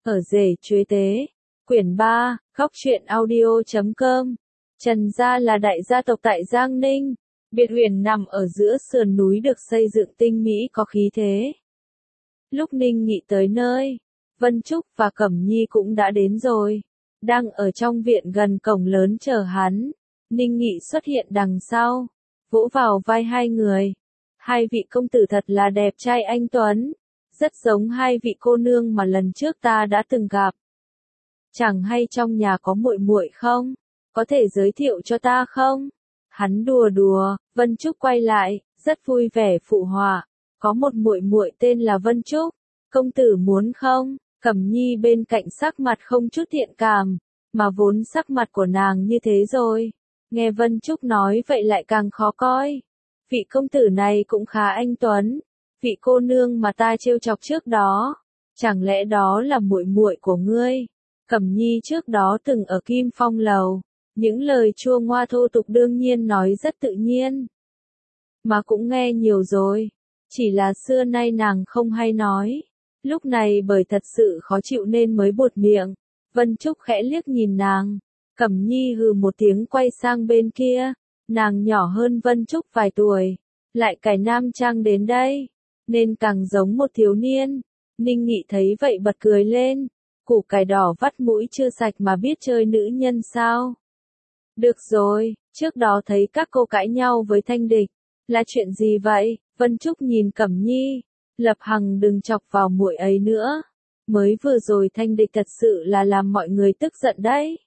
Ở rể chuế tế. Quyển 3, Góc truyện audio.com. Trần gia là đại gia tộc tại Giang Ninh. Biệt uyển nằm ở giữa sườn núi được xây dựng tinh mỹ có khí thế. Lúc Ninh Nghị tới nơi, Vân Trúc và Cẩm Nhi cũng đã đến rồi. Đang ở trong viện gần cổng lớn chờ hắn. Ninh Nghị xuất hiện đằng sau, vỗ vào vai hai người. Hai vị công tử thật là đẹp trai anh tuấn. Rất giống hai vị cô nương mà lần trước ta đã từng gặp. Chẳng hay trong nhà có muội muội không? Có thể giới thiệu cho ta không? Hắn đùa đùa, Vân Trúc quay lại, rất vui vẻ phụ họa. Có một muội muội tên là Vân Trúc, công tử muốn không? Cẩm Nhi bên cạnh sắc mặt không chút thiện cảm, mà vốn sắc mặt của nàng như thế rồi. Nghe Vân Trúc nói vậy lại càng khó coi. Vị công tử này cũng khá anh tuấn. Vị cô nương mà ta trêu chọc trước đó, chẳng lẽ đó là muội muội của ngươi? Cẩm Nhi trước đó từng ở Kim Phong lầu, những lời chua ngoa thô tục đương nhiên nói rất tự nhiên, mà cũng nghe nhiều rồi, chỉ là xưa nay nàng không hay nói. Lúc này bởi thật sự khó chịu nên mới buột miệng. Vân Trúc khẽ liếc nhìn nàng, Cẩm Nhi hừ một tiếng quay sang bên kia, nàng nhỏ hơn Vân Trúc vài tuổi, lại cải nam trang đến đây, nên càng giống một thiếu niên. Ninh Nghị thấy vậy bật cười lên, củ cải đỏ vắt mũi chưa sạch mà biết chơi nữ nhân sao? Được rồi, trước đó thấy các cô cãi nhau với Thanh Địch, là chuyện gì vậy? Vân Trúc nhìn Cẩm Nhi, Lập Hằng đừng chọc vào muội ấy nữa. Mới vừa rồi Thanh Địch thật sự là làm mọi người tức giận đấy.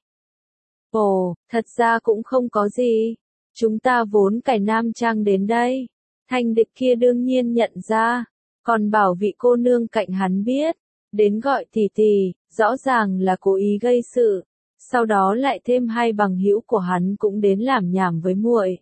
Ồ, thật ra cũng không có gì. Chúng ta vốn cải nam trang đến đây. Thanh Địch kia đương nhiên nhận ra, còn bảo vị cô nương cạnh hắn biết, đến gọi tỷ tỷ, rõ ràng là cố ý gây sự. Sau đó lại thêm hai bằng hữu của hắn cũng đến làm nhảm với muội.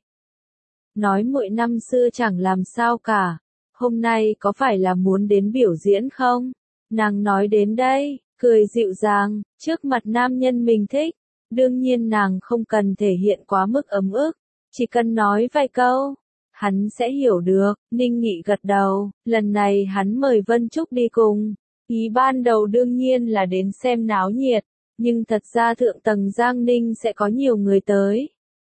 Nói muội năm xưa chẳng làm sao cả, hôm nay có phải là muốn đến biểu diễn không? Nàng nói đến đây, cười dịu dàng, trước mặt nam nhân mình thích. Đương nhiên nàng không cần thể hiện quá mức ấm ức, chỉ cần nói vài câu, hắn sẽ hiểu được. Ninh Nghị gật đầu, lần này hắn mời Vân Trúc đi cùng. Ý ban đầu đương nhiên là đến xem náo nhiệt, nhưng thật ra thượng tầng Giang Ninh sẽ có nhiều người tới.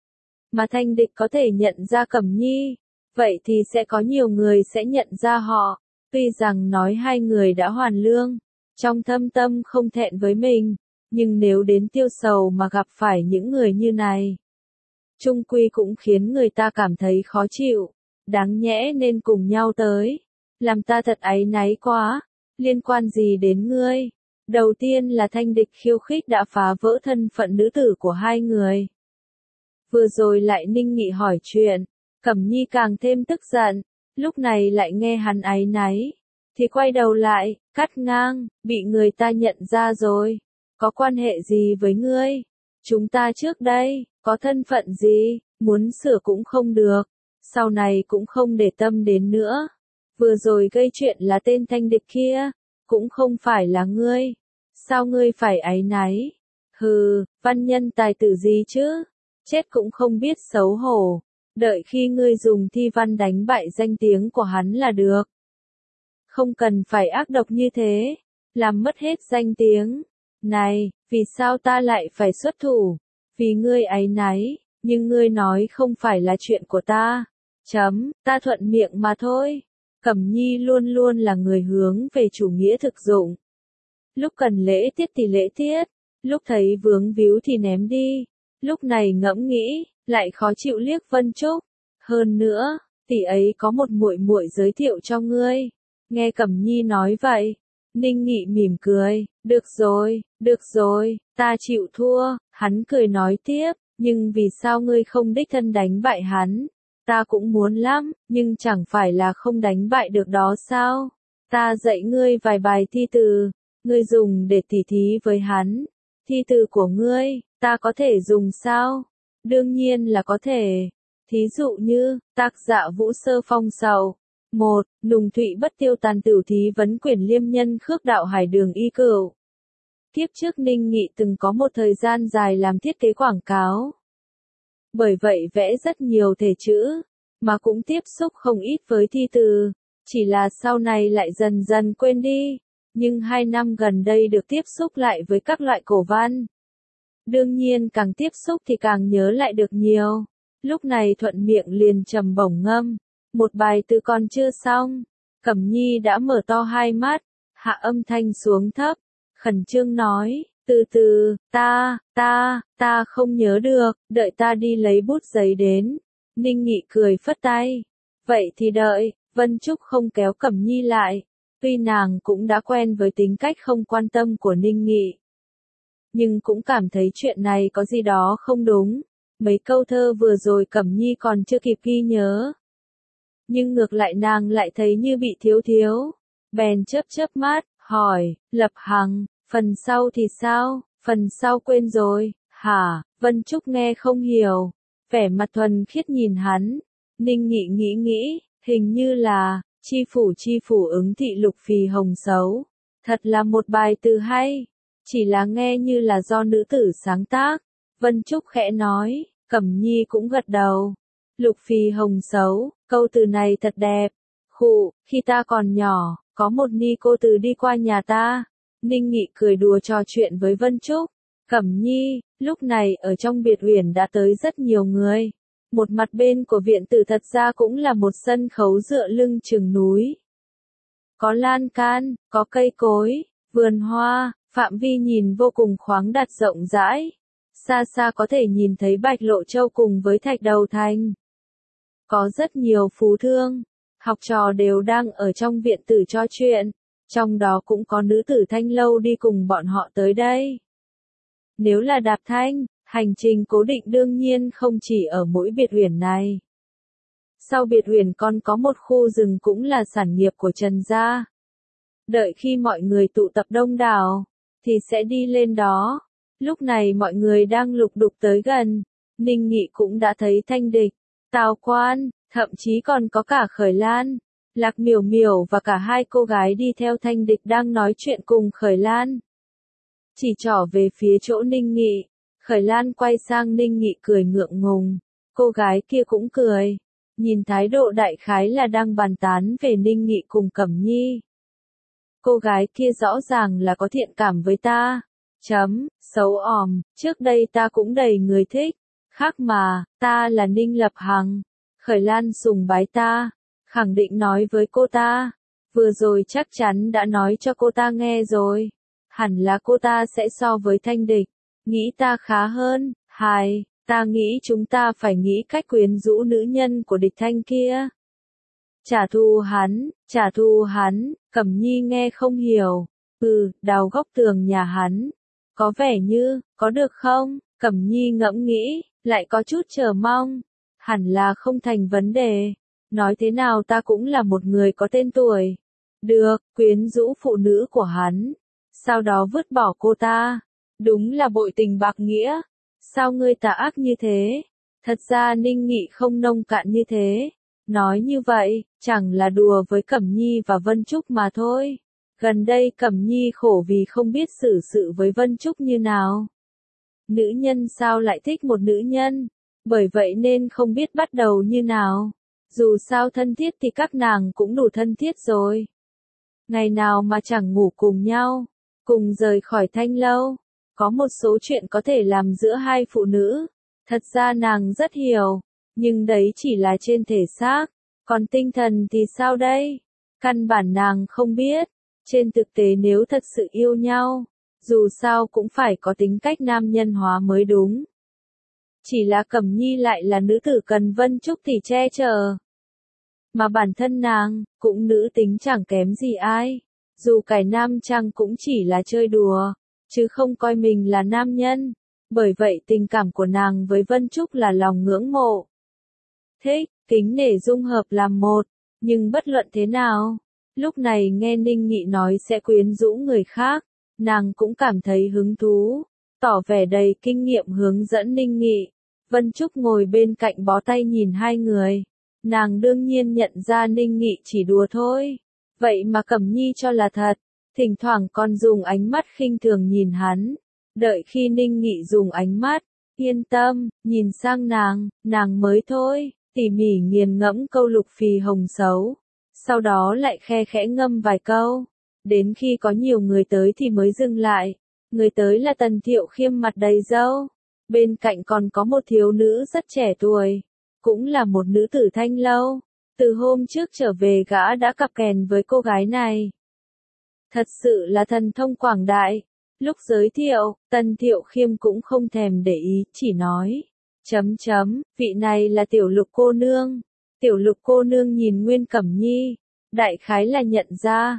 Mà Thanh Địch có thể nhận ra Cẩm Nhi, vậy thì sẽ có nhiều người sẽ nhận ra họ. Tuy rằng nói hai người đã hoàn lương, trong thâm tâm không thẹn với mình, nhưng nếu đến Tiêu Sầu mà gặp phải những người như này, chung quy cũng khiến người ta cảm thấy khó chịu. Đáng nhẽ nên cùng nhau tới, làm ta thật áy náy quá. Liên quan gì đến ngươi? Đầu tiên là Thanh Địch khiêu khích đã phá vỡ thân phận nữ tử của hai người. Vừa rồi lại Ninh Nghị hỏi chuyện, Cẩm Nhi càng thêm tức giận, lúc này lại nghe hắn áy náy, thì quay đầu lại, cắt ngang, bị người ta nhận ra rồi. Có quan hệ gì với ngươi? Chúng ta trước đây, có thân phận gì, muốn sửa cũng không được, sau này cũng không để tâm đến nữa. Vừa rồi gây chuyện là tên Thanh Địch kia, cũng không phải là ngươi. Sao ngươi phải áy náy? Hừ, văn nhân tài tử gì chứ? Chết cũng không biết xấu hổ. Đợi khi ngươi dùng thi văn đánh bại danh tiếng của hắn là được. Không cần phải ác độc như thế, làm mất hết danh tiếng. Này, vì sao ta lại phải xuất thủ? Vì ngươi áy náy, nhưng ngươi nói không phải là chuyện của ta. Ta thuận miệng mà thôi. Cẩm Nhi luôn luôn là người hướng về chủ nghĩa thực dụng. Lúc cần lễ tiết thì lễ tiết, lúc thấy vướng víu thì ném đi. Lúc này ngẫm nghĩ, lại khó chịu liếc Vân Trúc. Hơn nữa, tỷ ấy có một muội muội giới thiệu cho ngươi. Nghe Cẩm Nhi nói vậy, Ninh Nghị mỉm cười, được rồi, ta chịu thua. Hắn cười nói tiếp, nhưng vì sao ngươi không đích thân đánh bại hắn? Ta cũng muốn lắm, nhưng chẳng phải là không đánh bại được đó sao? Ta dạy ngươi vài bài thi từ, ngươi dùng để tỉ thí với hắn. Thi từ của ngươi, ta có thể dùng sao? Đương nhiên là có thể. Thí dụ như, tác Dạ Vũ Sơ Phong Sầu. 1. Nùng Thụy Bất Tiêu Tàn Tửu Thí Vấn Quyển Liêm Nhân Khước Đạo Hải Đường Y Cửu. Kiếp trước Ninh Nghị từng có một thời gian dài làm thiết kế quảng cáo. Bởi vậy vẽ rất nhiều thể chữ, mà cũng tiếp xúc không ít với thi từ, chỉ là sau này lại dần dần quên đi. nhưng 2 năm gần đây được tiếp xúc lại với các loại cổ văn. Đương nhiên càng tiếp xúc thì càng nhớ lại được nhiều. Lúc này thuận miệng liền trầm bổng ngâm. Một bài từ còn chưa xong. Cẩm Nhi đã mở to hai mắt, hạ âm thanh xuống thấp, khẩn trương nói, từ từ, ta không nhớ được, đợi ta đi lấy bút giấy đến. Ninh Nghị cười phất tay. Vậy thì đợi, Vân Trúc không kéo Cẩm Nhi lại. Tuy nàng cũng đã quen với tính cách không quan tâm của Ninh Nghị, nhưng cũng cảm thấy chuyện này có gì đó không đúng. Mấy câu thơ vừa rồi Cẩm Nhi còn chưa kịp ghi nhớ, nhưng ngược lại nàng lại thấy như bị thiếu. Bèn chớp mắt, hỏi, Lập Hằng, phần sau thì sao? Phần sau quên rồi, hả? Vân Trúc nghe không hiểu, vẻ mặt thuần khiết nhìn hắn. Ninh Nghị nghĩ, hình như là, chi phủ ứng thị lục phì hồng xấu. Thật là một bài từ hay, chỉ là nghe như là do nữ tử sáng tác. Vân Trúc khẽ nói, Cẩm Nhi cũng gật đầu. Lục phì hồng xấu, câu từ này thật đẹp. Khi ta còn nhỏ, có một ni cô từ đi qua nhà ta. Ninh Nghị cười đùa trò chuyện với Vân Trúc. Cẩm Nhi, lúc này ở trong biệt uyển đã tới rất nhiều người. Một mặt bên của viện tử thật ra cũng là một sân khấu dựa lưng chừng núi. Có lan can, có cây cối, vườn hoa, phạm vi nhìn vô cùng khoáng đạt rộng rãi. Xa xa có thể nhìn thấy Bạch Lộ Châu cùng với Thạch Đầu Thành. Có rất nhiều phú thương, học trò đều đang ở trong viện tử trò chuyện, trong đó cũng có nữ tử Thanh Lâu đi cùng bọn họ tới đây. Nếu là Đạp Thanh, hành trình cố định đương nhiên không chỉ ở mỗi biệt uyển này. Sau biệt uyển còn có một khu rừng cũng là sản nghiệp của Trần gia. Đợi khi mọi người tụ tập đông đảo, thì sẽ đi lên đó. Lúc này mọi người đang lục đục tới gần, Ninh Nghị cũng đã thấy Thanh Địch, Tào Quan, thậm chí còn có cả Khởi Lan, Lạc Miểu Miểu và cả hai cô gái đi theo Thanh Địch đang nói chuyện cùng Khởi Lan. Chỉ trỏ về phía chỗ Ninh Nghị, Khởi Lan quay sang Ninh Nghị cười ngượng ngùng, cô gái kia cũng cười, nhìn thái độ đại khái là đang bàn tán về Ninh Nghị cùng Cẩm Nhi. Cô gái kia rõ ràng là có thiện cảm với ta. Xấu òm, trước đây ta cũng đầy người thích. Khác mà, ta là Ninh Lập Hằng. Khởi Lan sùng bái ta, khẳng định nói với cô ta. Vừa rồi chắc chắn đã nói cho cô ta nghe rồi. Hẳn là cô ta sẽ so với Thanh Địch. Nghĩ ta khá hơn, ta nghĩ chúng ta phải nghĩ cách quyến rũ nữ nhân của Địch Thanh kia. Trả thù hắn, Cẩm Nhi nghe không hiểu. Đào góc tường nhà hắn. Có vẻ như, có được không? Cẩm Nhi ngẫm nghĩ, lại có chút chờ mong. Hẳn là không thành vấn đề. Nói thế nào ta cũng là một người có tên tuổi. Được, quyến rũ phụ nữ của hắn. Sau đó vứt bỏ cô ta. Đúng là bội tình bạc nghĩa. Sao ngươi tà ác như thế? Thật ra Ninh Nghị không nông cạn như thế. Nói như vậy, chẳng là đùa với Cẩm Nhi và Vân Trúc mà thôi. Gần đây Cẩm Nhi khổ vì không biết xử sự với Vân Trúc như nào. Nữ nhân sao lại thích một nữ nhân? Bởi vậy nên không biết bắt đầu như nào. Dù sao thân thiết thì các nàng cũng đủ thân thiết rồi. Ngày nào mà chẳng ngủ cùng nhau, cùng rời khỏi Thanh Lâu. Có một số chuyện có thể làm giữa hai phụ nữ. Thật ra nàng rất hiểu, nhưng đấy chỉ là trên thể xác. Còn tinh thần thì sao đây? Căn bản nàng không biết. Trên thực tế nếu thật sự yêu nhau, dù sao cũng phải có tính cách nam nhân hóa mới đúng. Chỉ là Cẩm Nhi lại là nữ tử cần Vân Trúc thì che chở. Mà bản thân nàng, cũng nữ tính chẳng kém gì ai. Dù cải nam chăng cũng chỉ là chơi đùa, chứ không coi mình là nam nhân. Bởi vậy tình cảm của nàng với Vân Trúc là lòng ngưỡng mộ. Thích, kính nể dung hợp làm một. Nhưng bất luận thế nào, lúc này nghe Ninh Nghị nói sẽ quyến rũ người khác, nàng cũng cảm thấy hứng thú, tỏ vẻ đầy kinh nghiệm hướng dẫn Ninh Nghị. Vân Trúc ngồi bên cạnh bó tay nhìn hai người. Nàng đương nhiên nhận ra Ninh Nghị chỉ đùa thôi. Vậy mà Cẩm Nhi cho là thật, thỉnh thoảng còn dùng ánh mắt khinh thường nhìn hắn. Đợi khi Ninh Nghị dùng ánh mắt, yên tâm, nhìn sang nàng mới thôi, tỉ mỉ nghiền ngẫm câu lục phì hồng xấu. Sau đó lại khe khẽ ngâm vài câu. Đến khi có nhiều người tới thì mới dừng lại. Người tới là Tần Thiệu Khiêm mặt đầy râu. Bên cạnh còn có một thiếu nữ rất trẻ tuổi. Cũng là một nữ tử thanh lâu. Từ hôm trước trở về gã đã cặp kèn với cô gái này. Thật sự là thần thông quảng đại. Lúc giới thiệu, Tần Thiệu Khiêm cũng không thèm để ý, chỉ nói. Vị này là Tiểu Lục cô nương. Tiểu Lục cô nương nhìn Nguyên Cẩm Nhi. Đại khái là nhận ra.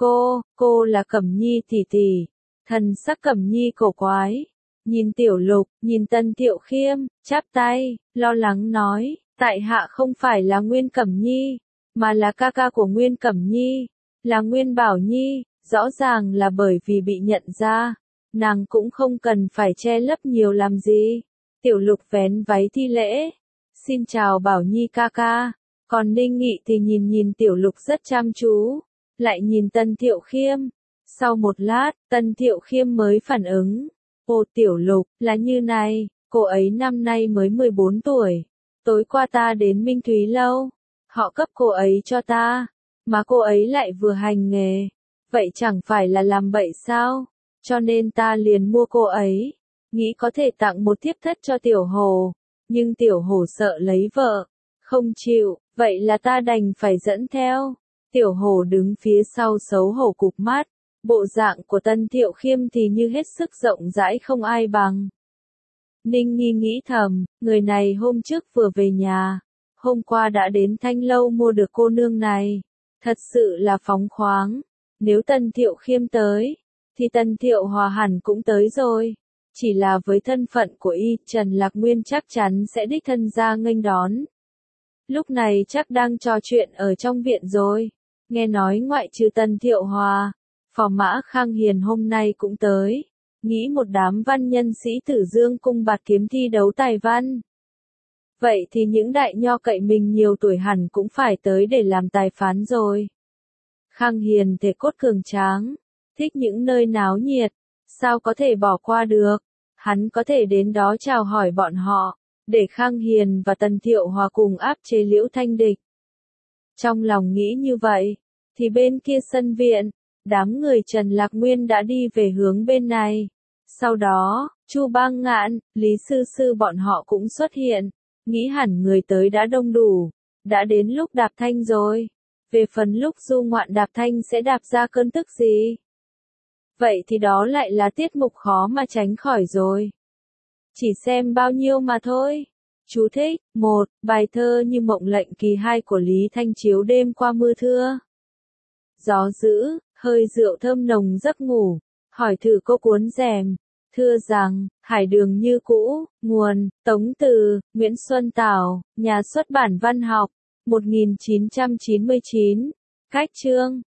Cô là Cẩm Nhi tỷ tỷ. Thần sắc Cẩm Nhi cổ quái. Nhìn Tiểu Lục, nhìn Tần Thiệu Khiêm, chắp tay, lo lắng nói. Tại hạ không phải là Nguyên Cẩm Nhi, mà là ca ca của Nguyên Cẩm Nhi. Là Nguyên Bảo Nhi. Rõ ràng là bởi vì bị nhận ra. Nàng cũng không cần phải che lấp nhiều làm gì. Tiểu Lục vén váy thi lễ. Xin chào Bảo Nhi ca ca. Còn Ninh Nghị thì nhìn Tiểu Lục rất chăm chú. Lại nhìn Tần Thiệu Khiêm. Sau một lát, Tần Thiệu Khiêm mới phản ứng. Ồ Tiểu Lục, là như này, cô ấy năm nay mới 14 tuổi. Tối qua ta đến Minh Thúy Lâu. Họ cấp cô ấy cho ta. Mà cô ấy lại vừa hành nghề. Vậy chẳng phải là làm bậy sao? Cho nên ta liền mua cô ấy. Nghĩ có thể tặng một thiếp thất cho Tiểu Hồ. Nhưng Tiểu Hồ sợ lấy vợ. Không chịu, vậy là ta đành phải dẫn theo. Tiểu Hồ đứng phía sau xấu hổ cụp mắt. Bộ dạng của Tần Thiệu Khiêm thì như hết sức rộng rãi không ai bằng. Ninh Nghi nghĩ thầm, người này hôm trước vừa về nhà. Hôm qua đã đến Thanh Lâu mua được cô nương này. Thật sự là phóng khoáng. Nếu Tần Thiệu Khiêm tới, thì Tần Thiệu Hòa hẳn cũng tới rồi. Chỉ là với thân phận của y, Trần Lạc Nguyên chắc chắn sẽ đích thân ra nghênh đón. Lúc này chắc đang trò chuyện ở trong viện rồi. Nghe nói ngoại trừ Tần Thiệu Hòa, Phò Mã Khang Hiền hôm nay cũng tới. Nghĩ một đám văn nhân sĩ Tử Dương cung bạt kiếm thi đấu tài văn. Vậy thì những đại nho cậy mình nhiều tuổi hẳn cũng phải tới để làm tài phán rồi. Khang Hiền thể cốt cường tráng, thích những nơi náo nhiệt, sao có thể bỏ qua được. Hắn có thể đến đó chào hỏi bọn họ, để Khang Hiền và Tần Thiệu Hòa cùng áp chế Liễu Thanh Địch. Trong lòng nghĩ như vậy, thì bên kia sân viện, đám người Trần Lạc Nguyên đã đi về hướng bên này. Sau đó, Chu Bang Ngạn, Lý Sư Sư bọn họ cũng xuất hiện, nghĩ hẳn người tới đã đông đủ, đã đến lúc đạp thanh rồi. Về phần lúc du ngoạn đạp thanh sẽ đạp ra cơn tức gì? Vậy thì đó lại là tiết mục khó mà tránh khỏi rồi. Chỉ xem bao nhiêu mà thôi. Chú thích, 1. Bài thơ Như Mộng Lệnh kỳ 2 của Lý Thanh Chiếu đêm qua mưa thưa. Gió dữ, hơi rượu thơm nồng giấc ngủ, hỏi thử cô cuốn rèm. Thưa rằng, hải đường như cũ, nguồn, Tống Từ, Nguyễn Xuân Tảo, nhà xuất bản văn học, 1999. Cách chương